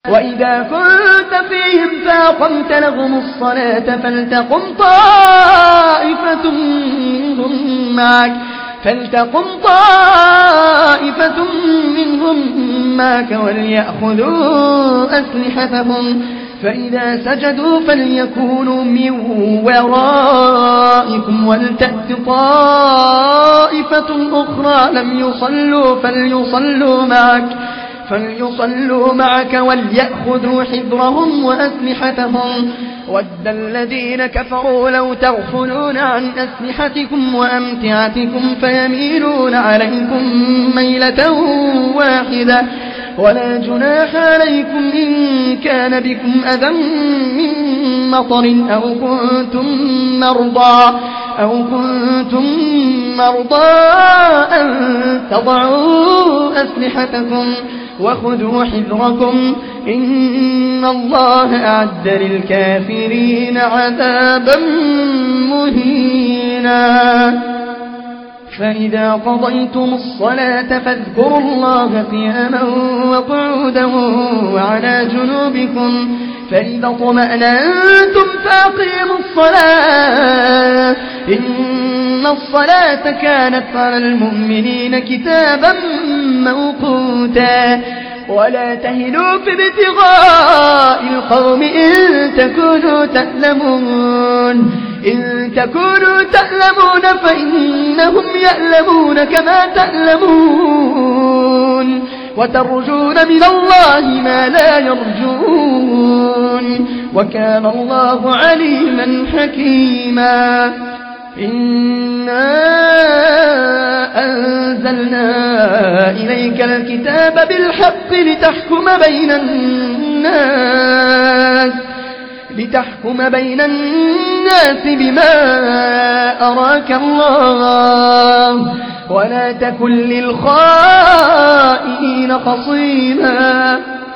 وإذا كنت فيهم فأقمت لهم الصلاة فلتقم طائفة منهم معك وليأخذوا أسلحتهم فإذا سجدوا فليكونوا من ورائكم ولتأت طائفة أخرى لم يصلوا فليصلوا معك وليأخذوا حذرهم وأسلحتهم ود الذين كفروا لو تغفلون عن أسلحتكم وأمتعتكم فيميلون عليكم ميلة واحدة ولا جناح عليكم إن كان بكم أذى من مطر أو كنتم مرضى أن تضعوا أسلحتكم وخذوا حذركم إن الله أعد للكافرين عذابا مهينا فإذا قضيتم الصلاة فاذكروا الله قياما وقعودا وعلى جنوبكم فإذا اطمأننتم فأقيموا الصلاة إن الصلاة كانت على المؤمنين كتابا موقوتا ولا تهنوا في ابتغاء القوم إن تكونوا تألمون فإنهم يألمون كما تألمون وترجون من الله ما لا يرجون وكان الله عليما حكيما إنا أنزلنا إليك الكتاب بالحق لتحكم بين الناس بما أراك الله ولا تكن للخائنين خصيما